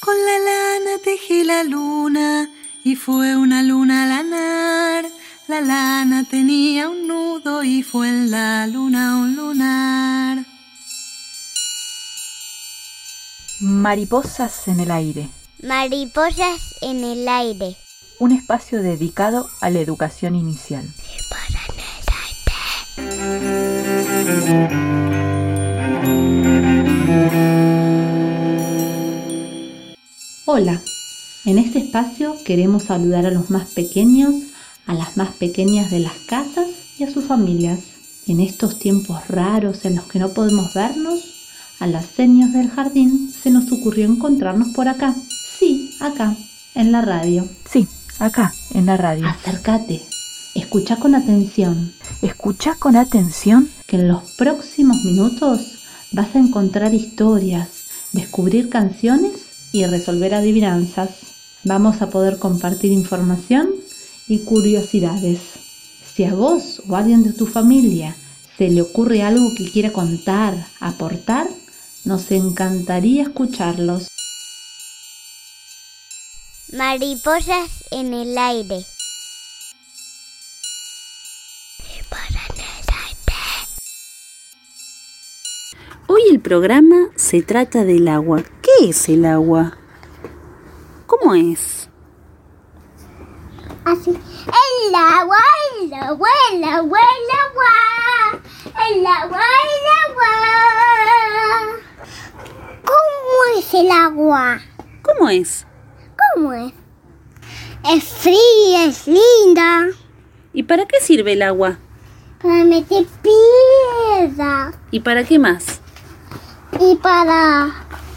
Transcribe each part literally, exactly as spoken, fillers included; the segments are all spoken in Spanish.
Con la lana tejí la luna y fue una luna lanar. La lana tenía un nudo y fue en la luna un lunar. Mariposas en el aire. Mariposas en el aire. Un espacio dedicado a la educación inicial. Hola, en este espacio queremos saludar a los más pequeños, a las más pequeñas de las casas y a sus familias. En estos tiempos raros en los que no podemos vernos, a las señas del jardín se nos ocurrió encontrarnos por acá. Sí, acá, en la radio. Sí, acá, en la radio. Acércate, escucha con atención. Escucha con atención que en los próximos minutos vas a encontrar historias, descubrir canciones y resolver adivinanzas. Vamos a poder compartir información y curiosidades. Si a vos o a alguien de tu familia se le ocurre algo que quiera contar, aportar, nos encantaría escucharlos. Mariposas en el aire. Hoy el programa se trata del agua. ¿Qué es el agua? ¿Cómo es? Así. El agua, el agua, el agua, el agua. El agua, el agua. ¿Cómo es el agua? ¿Cómo es? ¿Cómo es? Es fría, es linda. ¿Y para qué sirve el agua? Para meter piedra. ¿Y para qué más? Y para,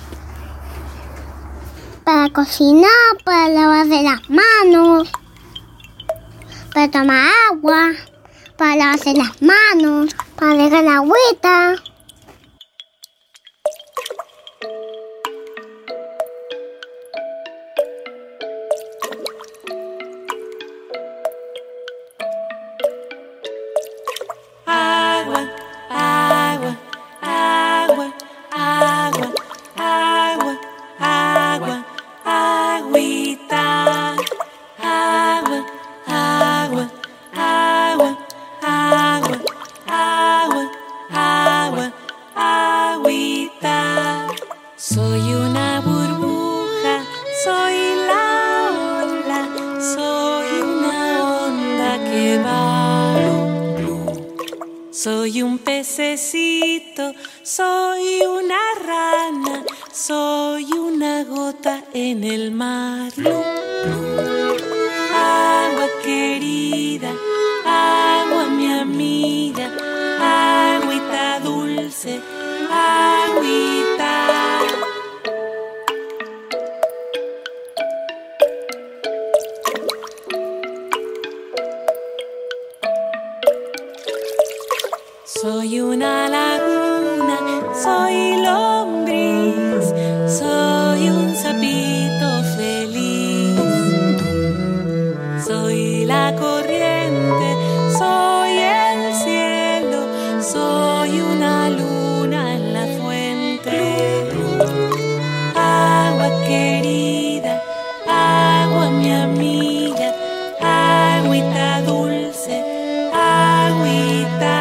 para cocinar, para lavarse las manos, para tomar agua, para lavarse las manos, para regar la agüita. Agua, agua, agua. Agua, agua, agua, agüita. Agua, agua, agua, agua, agua, agua, agüita. Soy una burbuja, soy la ola, soy una onda que va. Soy un pececito, soy una rana, soy una gota en el mar. Agua querida, agua mi amiga, agüita dulce, agüita. Soy una laguna, soy lombriz, soy un sapito feliz. Soy la corriente, soy el cielo, soy una luna en la fuente. Agua querida, agua mi amiga, agüita dulce, agüita.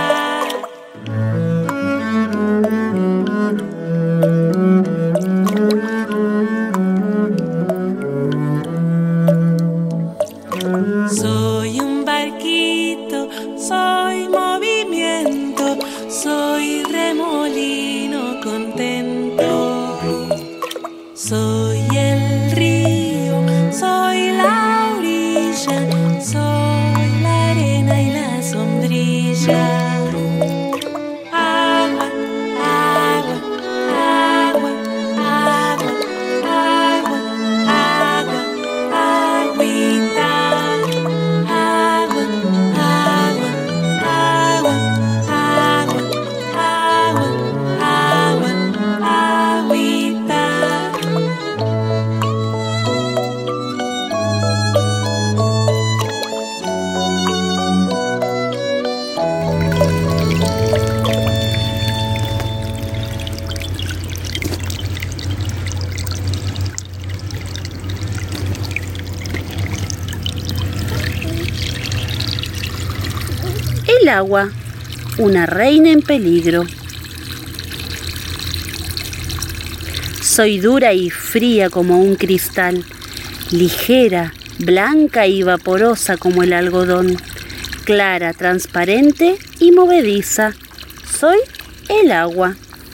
Soy un barquito, soy movimiento, soy remolino contento. Soy el río, soy la orilla, soy la arena y la sombrilla. Agua, agua, agua, agua, agua, agua, agüita. Agua, agua, agua, agua, agua, agua, agüita. El agua, una reina en peligro. Soy dura y fría como un cristal, ligera, blanca y vaporosa como el algodón, clara, transparente y movediza. Soy el agua.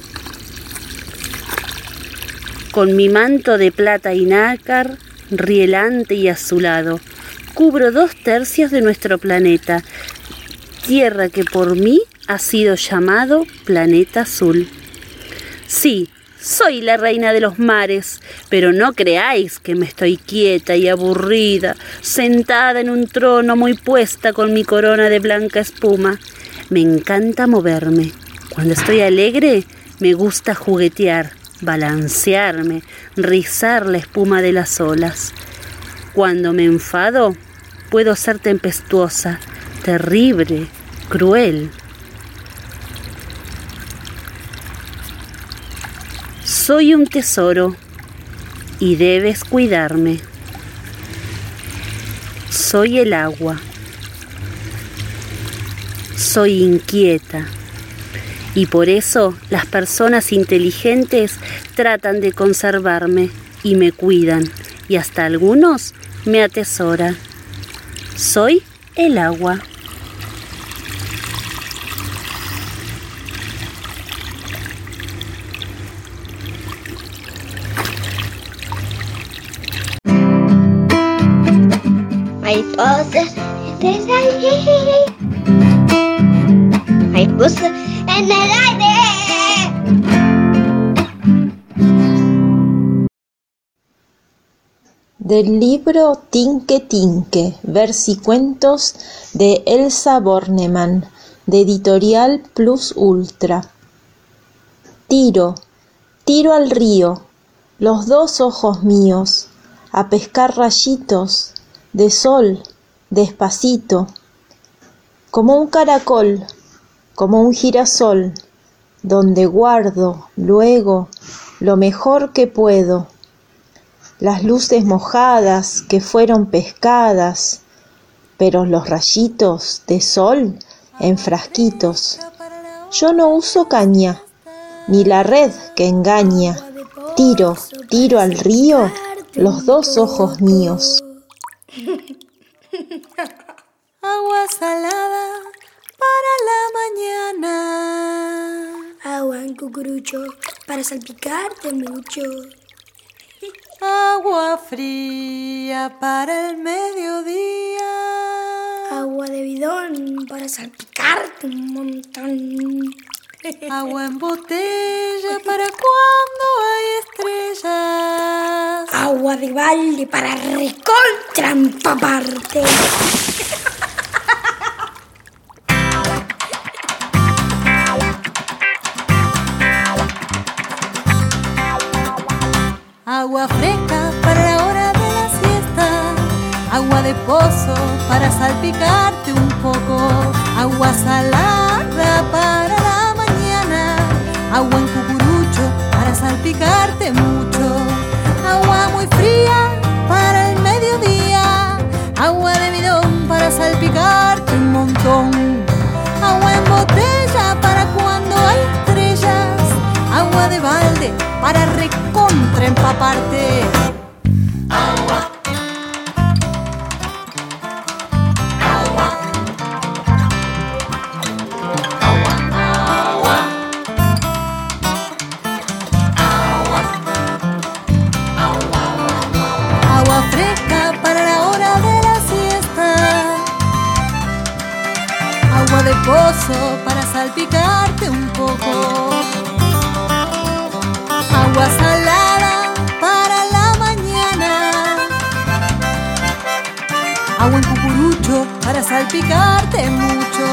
Con mi manto de plata y nácar, rielante y azulado, cubro dos tercios de nuestro planeta, tierra que por mí ha sido llamado planeta azul. Sí, soy la reina de los mares, pero no creáis que me estoy quieta y aburrida, sentada en un trono muy puesta con mi corona de blanca espuma. Me encanta moverme. Cuando estoy alegre, me gusta juguetear, balancearme, rizar la espuma de las olas. Cuando me enfado, puedo ser tempestuosa, terrible, cruel. Soy un tesoro y debes cuidarme. Soy el agua. Soy inquieta y por eso las personas inteligentes tratan de conservarme y me cuidan y hasta algunos me atesoran. Soy el agua. Mariposas en el aire, mariposas en el aire. Del libro Tinque Tinque, versicuentos de Elsa Bornemann, de Editorial Plus Ultra. Tiro, tiro al río, los dos ojos míos, a pescar rayitos de sol, despacito, como un caracol, como un girasol, donde guardo luego lo mejor que puedo, las luces mojadas que fueron pescadas, pero los rayitos de sol en frasquitos. Yo no uso caña, ni la red que engaña, tiro, tiro al río los dos ojos míos. Agua salada para la mañana. Agua en cucurucho para salpicarte mucho. Agua fría para el mediodía. Agua de bidón para salpicarte un montón. Agua en botella para cuando hay estrellas. Agua de balde para recontra empaparte. Agua fresca para la hora de la siesta. Agua de pozo para salpicarte un poco. Agua salada para la mañana. Agua en cucurucho para salpicarte mucho. Agua muy fría para el mediodía. Agua de bidón para salpicarte un montón. Agua en botella para cuando hay estrellas. Agua de balde para recontra empaparte. Agua. Agua. Agua. Agua. Agua. Agua fresca para la hora de la siesta. Agua de pozo para salpicarte un poco. Agua salada para la mañana. Agua en cucurucho para salpicarte mucho.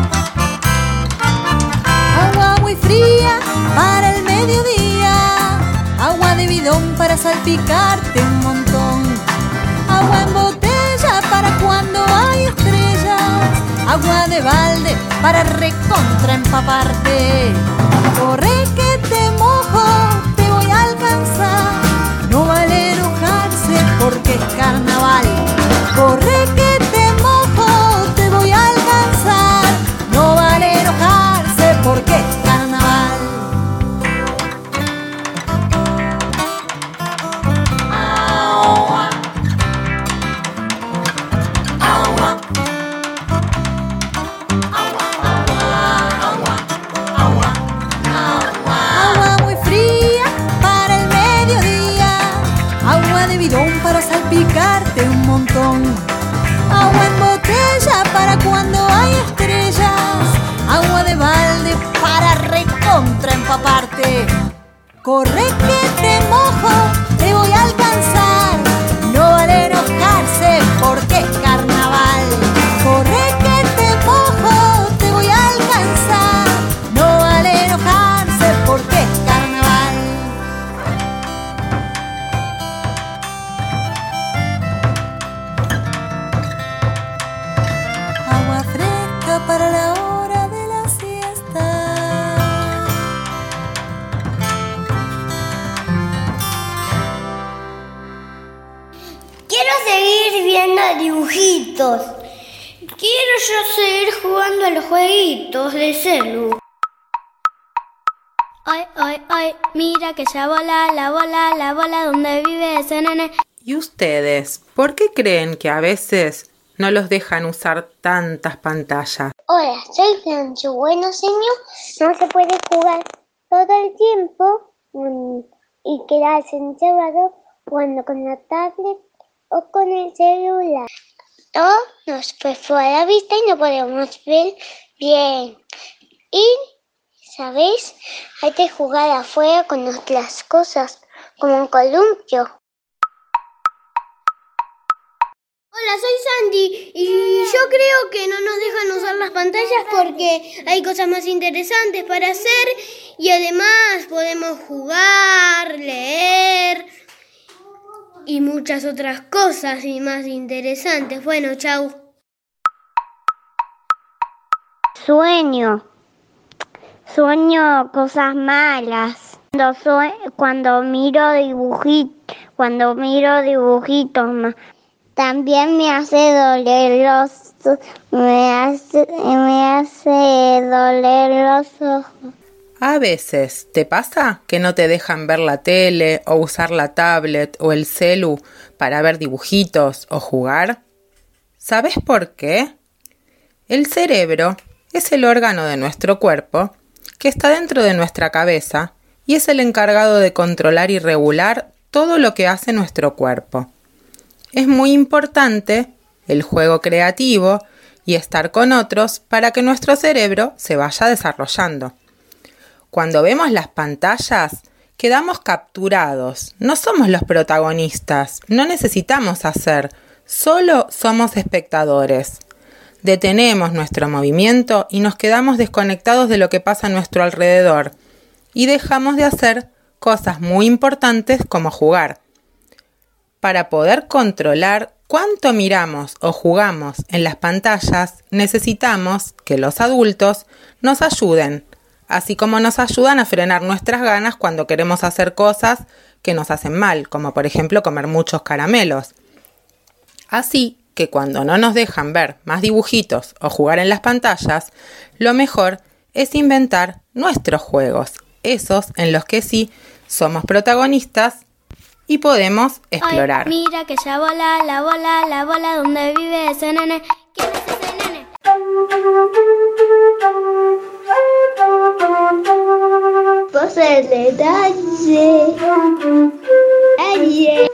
Agua muy fría para el mediodía. Agua de bidón para salpicarte un montón. Agua en botella para cuando hay estrellas. Agua de balde para recontra empaparte. Corre que te mojo, te voy a alcanzar. No vale enojarse porque es carnaval. Corre que te mojo, te voy a alcanzar. para cuando hay estrellas, agua de balde para recontra empaparte. Corre que te mojo, te voy a alcanzar, no vale enojarse porque es carnaval. Corre que te mojo, te voy a alcanzar, no vale enojarse porque es carnaval. Agua fresca para la hora de la siesta. Quiero seguir viendo dibujitos. Quiero yo seguir jugando a los jueguitos de celu. Ay, ay, ay, mira que ya vola la bola, la bola donde vive ese nene. ¿Y ustedes, por qué creen que a veces no los dejan usar tantas pantallas? Hola, soy Francho. Bueno, señor, no se puede jugar todo el tiempo um, y quedarse encerrado jugando con la tablet o con el celular. O nos perfora la vista y no podemos ver bien. Y, ¿sabéis? Hay que jugar afuera con otras cosas, como un columpio. Hola, soy Sandy y yo creo que no nos dejan usar las pantallas porque hay cosas más interesantes para hacer y además podemos jugar, leer y muchas otras cosas y más interesantes. Bueno, chau. Sueño. Sueño cosas malas. Cuando, sue- cuando miro dibujitos, cuando miro dibujitos, también me hace doler los, me hace, me hace doler los ojos. A veces, ¿te pasa que no te dejan ver la tele o usar la tablet o el celu para ver dibujitos o jugar? ¿Sabes por qué? El cerebro es el órgano de nuestro cuerpo que está dentro de nuestra cabeza y es el encargado de controlar y regular todo lo que hace nuestro cuerpo. Es muy importante el juego creativo y estar con otros para que nuestro cerebro se vaya desarrollando. Cuando vemos las pantallas, quedamos capturados. No somos los protagonistas, no necesitamos hacer, solo somos espectadores. Detenemos nuestro movimiento y nos quedamos desconectados de lo que pasa a nuestro alrededor y dejamos de hacer cosas muy importantes como jugar. Para poder controlar cuánto miramos o jugamos en las pantallas, necesitamos que los adultos nos ayuden, así como nos ayudan a frenar nuestras ganas cuando queremos hacer cosas que nos hacen mal, como por ejemplo comer muchos caramelos. Así que cuando no nos dejan ver más dibujitos o jugar en las pantallas, lo mejor es inventar nuestros juegos, esos en los que sí somos protagonistas y podemos explorar. Ay, mira que ya vola la bola, la bola donde vive ese nene. ¿Quién es ese nene? Pasa el detalle. Ay,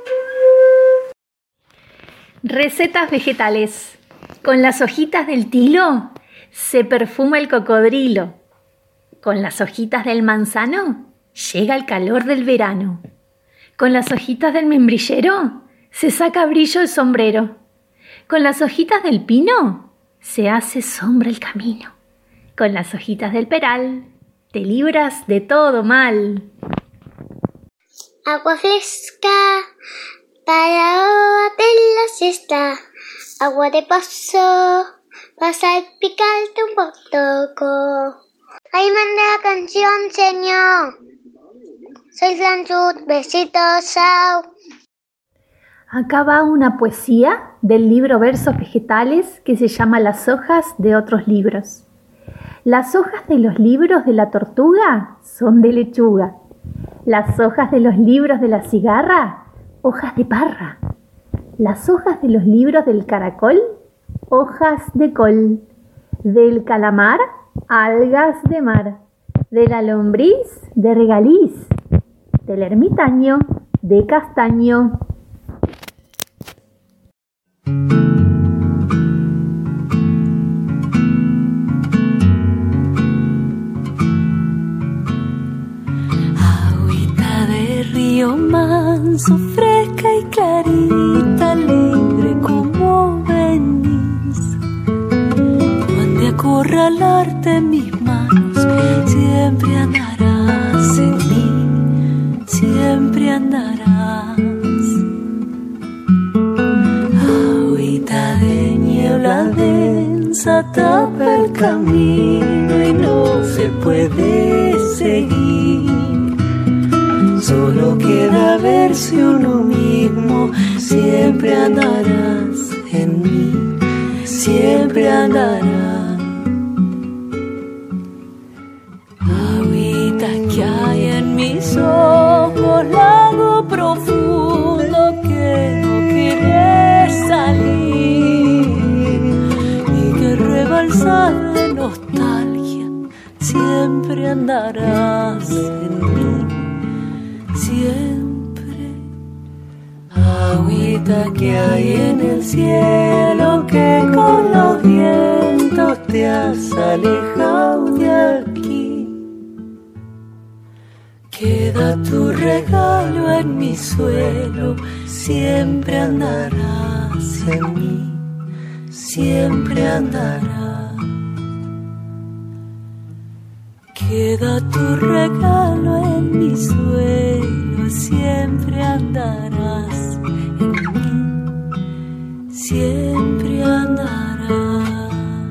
Recetas vegetales. Con las hojitas del tilo se perfuma el cocodrilo. Con las hojitas del manzano llega el calor del verano. Con las hojitas del membrillero se saca brillo el sombrero. Con las hojitas del pino se hace sombra el camino. Con las hojitas del peral te libras de todo mal. Agua fresca para bater la siesta. Agua de pozo para salpicarte un poco. Ahí manda la canción, señor. Soy Franchut, besitos, chao. Acá va una poesía del libro Versos Vegetales que se llama Las hojas de otros libros. Las hojas de los libros de la tortuga son de lechuga. Las hojas de los libros de la cigarra, hojas de parra. Las hojas de los libros del caracol, hojas de col. Del calamar, algas de mar. De la lombriz, de regaliz. Del ermitaño, de castaño. río manso, fresca y clarita, libre como venís. No han de acorralarte mis manos, siempre andarás en mí, siempre andarás. Agüita de niebla densa tapa el camino y no se puede seguir. Solo queda verse uno mismo, siempre andarás en mí, siempre andarás. Agüita que hay en mis ojos, lago profundo que no quiere salir y que rebalsa de nostalgia, siempre andarás en mí, siempre. Agüita que hay en el cielo, que con los vientos te has alejado de aquí. Queda tu regalo en mi suelo, siempre andarás en mí, siempre andarás. Queda tu regalo en mi suelo, siempre andarás en mí, siempre andarás.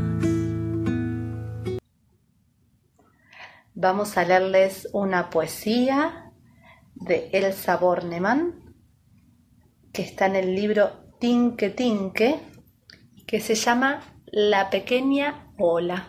Vamos a leerles una poesía de Elsa Bornemann que está en el libro Tinque Tinque, que se llama La pequeña ola.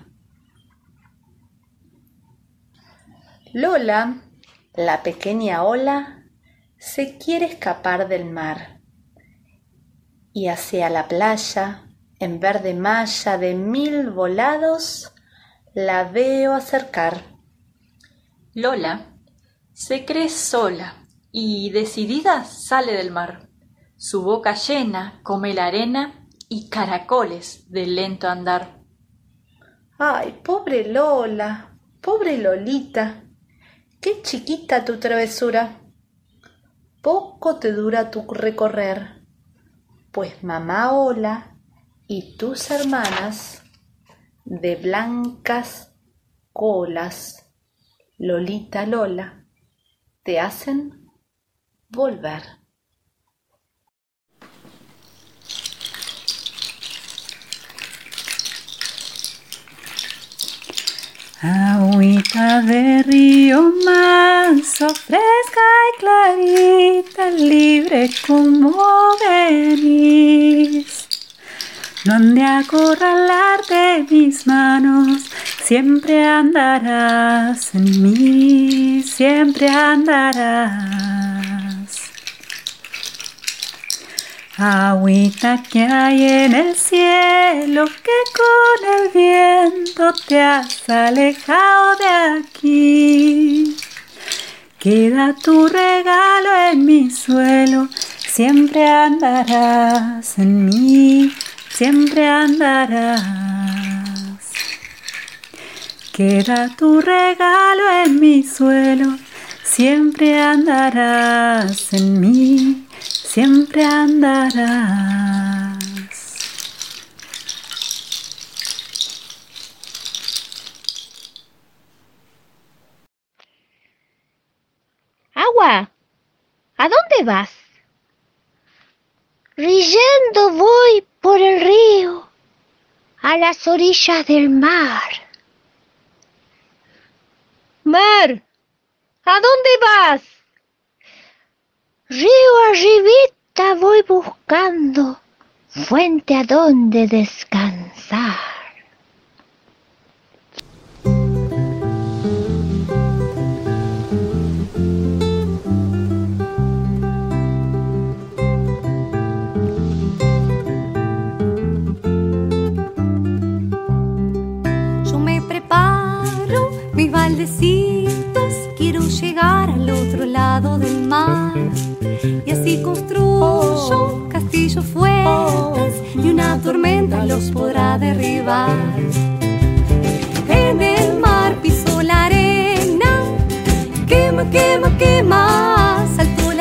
Lola, la pequeña ola, se quiere escapar del mar y hacia la playa, en verde malla de mil volados, la veo acercar. Lola se cree sola y decidida sale del mar. Su boca llena come la arena y caracoles del lento andar. ¡Ay, pobre Lola, pobre Lolita! ¡Qué chiquita tu travesura! Poco te dura tu recorrer, pues mamá ola y tus hermanas de blancas colas, Lolita Lola, te hacen volver. Agüita de río manso, fresca y clarita, libre como venís. No han de acorralarte mis manos, siempre andarás en mí, siempre andarás. Agüita que hay en el cielo, que con el viento te has alejado de aquí. Queda tu regalo en mi suelo, siempre andarás en mí, siempre andarás. Queda tu regalo en mi suelo, siempre andarás en mí, siempre andarás. Agua, ¿a dónde vas? Rillando voy por el río, a las orillas del mar. Mar, ¿a dónde vas? Río arribita voy buscando fuente a donde descansar. Yo me preparo mis baldecitos, quiero llegar al otro lado del mar. Y así construyo castillos fuertes y una tormenta los podrá derribar. En el mar piso la arena, quema, quema, quema, salto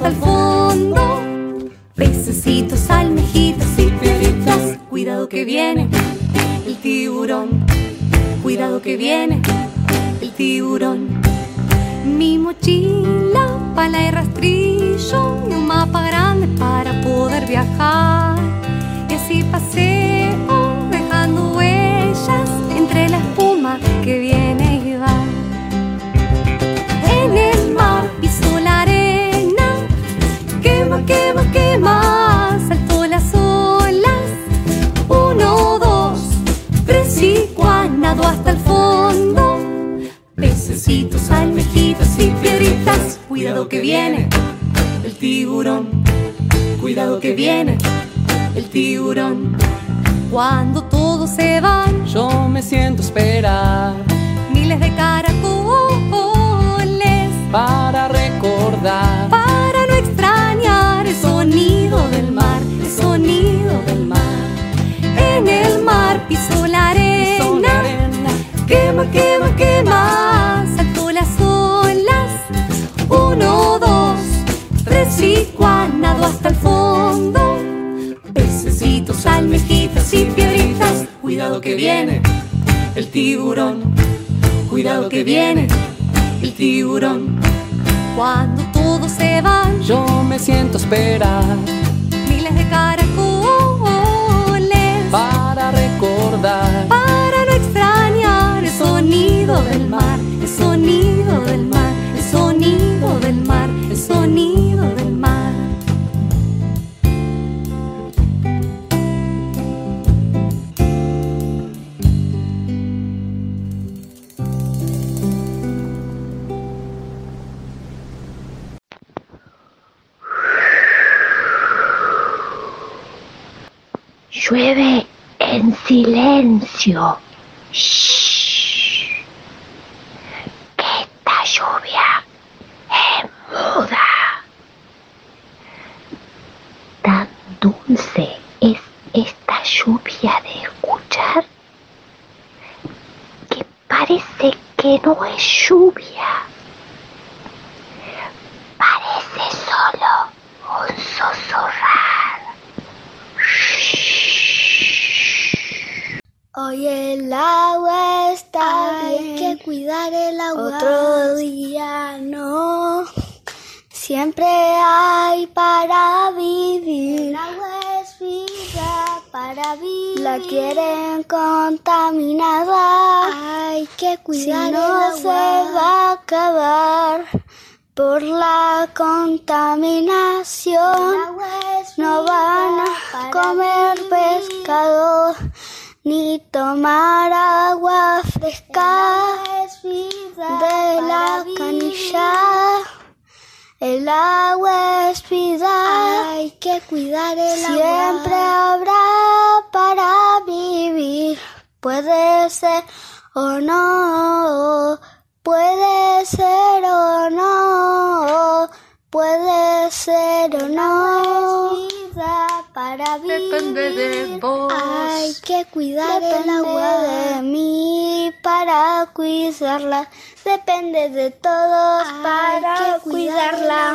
hasta el fondo. Pececitos, almejitas y piedritas. Cuidado que viene el tiburón. Cuidado que viene el tiburón. Mi mochila, pala y rastrillo y un mapa grande para poder viajar. Y así paseo dejando huellas entre la espuma que viene y va. En el mar piso la arena, quema, quema, quema, saltó las olas. Uno, dos, tres y cuatro, nado hasta el fondo. Pececitos, almejitas y piedritas. Cuidado que viene el tiburón. Cuidado que viene el tiburón. Cuando todos se van, yo me siento a esperar. Miles de caracoles para recordar, para no extrañar el sonido del mar, el sonido del mar. En el mar pisó la arena, pisó la arena. Quema, quema, quema, saltó las olas. Uno, dos, tres y cuatro, nado hasta el fondo. Pececitos, almejitas y piedritas. Cuidado que viene el tiburón. Cuidado que viene el tiburón. Cuando todos se van, yo me siento a esperar. Miles de caracoles para recordar, para no extrañar el sonido del mar, el sonido del mar, el sonido del mar, el sonido del mar. Llueve en silencio. Shh. Que esta lluvia es muda. Tan dulce es esta lluvia de escuchar que parece que no es lluvia. Parece solo un susurrar. Hoy el agua está bien, hay que cuidar el agua. Otro día no, siempre hay para vivir. El agua es vida para vivir. La quieren contaminada, hay que cuidar si no el agua. Se va a acabar por la contaminación. El agua es no van a comer vivir. Pescado ni tomar agua fresca de la canilla. El agua es vida, hay que cuidar el agua. Siempre habrá para vivir. Puede ser o no, puede ser o no, puede ser o no. Para vivir, depende de vos. Hay que cuidar depende el agua. De mí para cuidarla. Depende de todos hay para que cuidarla.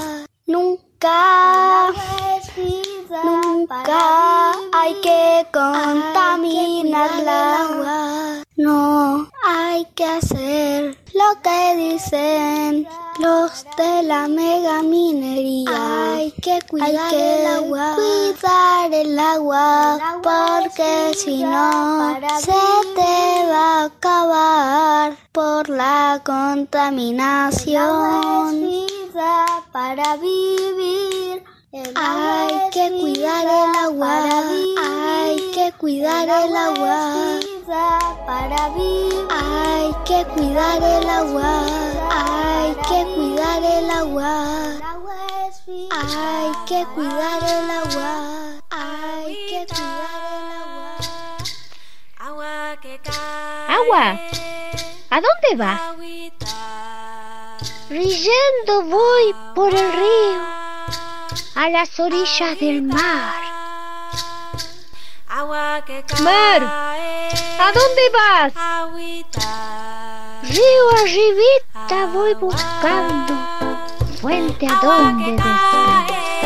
Nunca, vida, nunca hay que contaminarla. Hay que no hay que hacer lo que dicen los de la mega minería. Hay que cuidar hay que el agua, cuidar el agua, el agua porque si no se vivir. Te va a acabar por la contaminación. El agua es vida para vivir. El hay que cuidar el agua, hay que cuidar el agua. Para vivir, hay que cuidar el agua, hay que cuidar el agua, hay que cuidar el agua, hay que cuidar el agua. Agua, ¿a dónde vas? Rillando voy por el río, a las orillas del mar. Mar, ¿a dónde vas? Río arribita voy buscando fuente a donde descansar.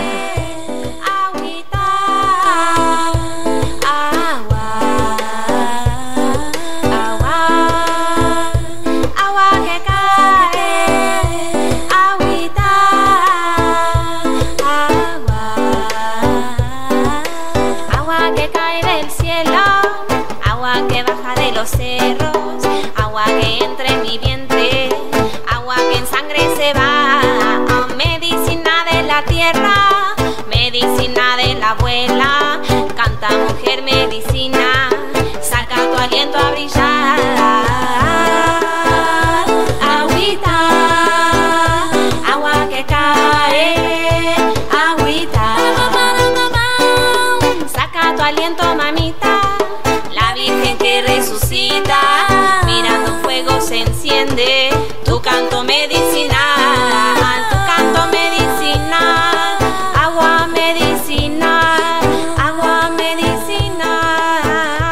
Cerros, agua que entra en mi vientre, agua que en sangre se va, medicina de la tierra, medicina de la abuela, canta mujer medicina, saca tu aliento a brillar, agüita, agua que cae, agüita, saca tu aliento mamita. Mirando fuego se enciende tu canto medicinal, tu canto medicinal, agua medicinal, agua medicinal.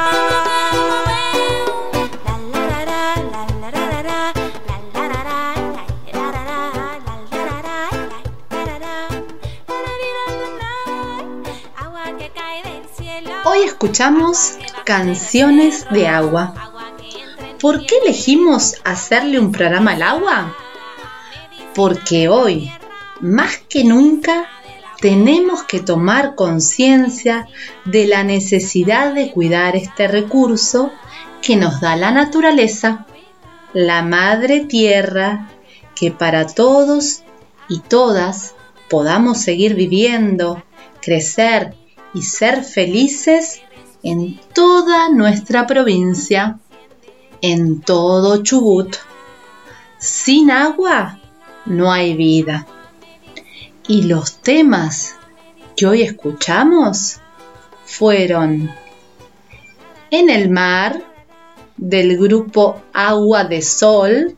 Agua que cae del cielo. Hoy escuchamos Canciones de Agua. ¿Por qué elegimos hacerle un programa al agua? Porque hoy, más que nunca, tenemos que tomar conciencia de la necesidad de cuidar este recurso que nos da la naturaleza, la madre tierra, que para todos y todas podamos seguir viviendo, crecer y ser felices en toda nuestra provincia, en todo Chubut. Sin agua no hay vida. Y los temas que hoy escuchamos fueron En el mar, del grupo Agua de Sol,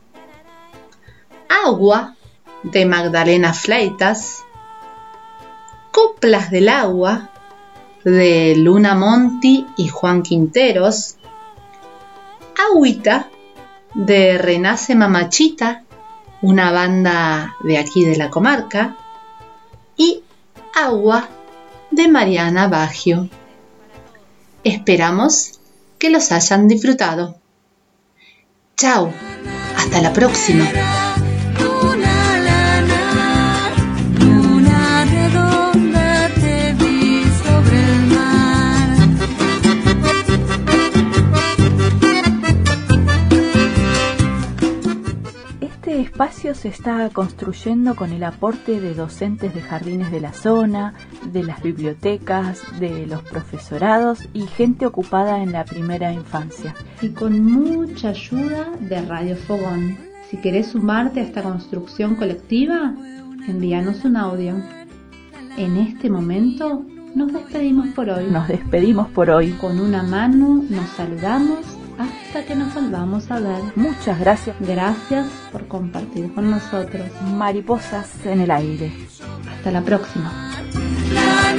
Agua, de Magdalena Fleitas, Coplas del Agua, de Luna Monti y Juan Quinteros, Agüita, de Renace Mamachita, una banda de aquí de la comarca, y Agua, de Mariana Baggio. Esperamos que los hayan disfrutado. Chao, hasta la próxima. Este espacio se está construyendo con el aporte de docentes de jardines de la zona, de las bibliotecas, de los profesorados y gente ocupada en la primera infancia. Y con mucha ayuda de Radio Fogón. Si querés sumarte a esta construcción colectiva, envíanos un audio. En este momento nos despedimos por hoy. Nos despedimos por hoy. Con una mano nos saludamos hasta que nos volvamos a ver. Muchas gracias. Gracias por compartir con nosotros. Mariposas en el aire. Hasta la próxima.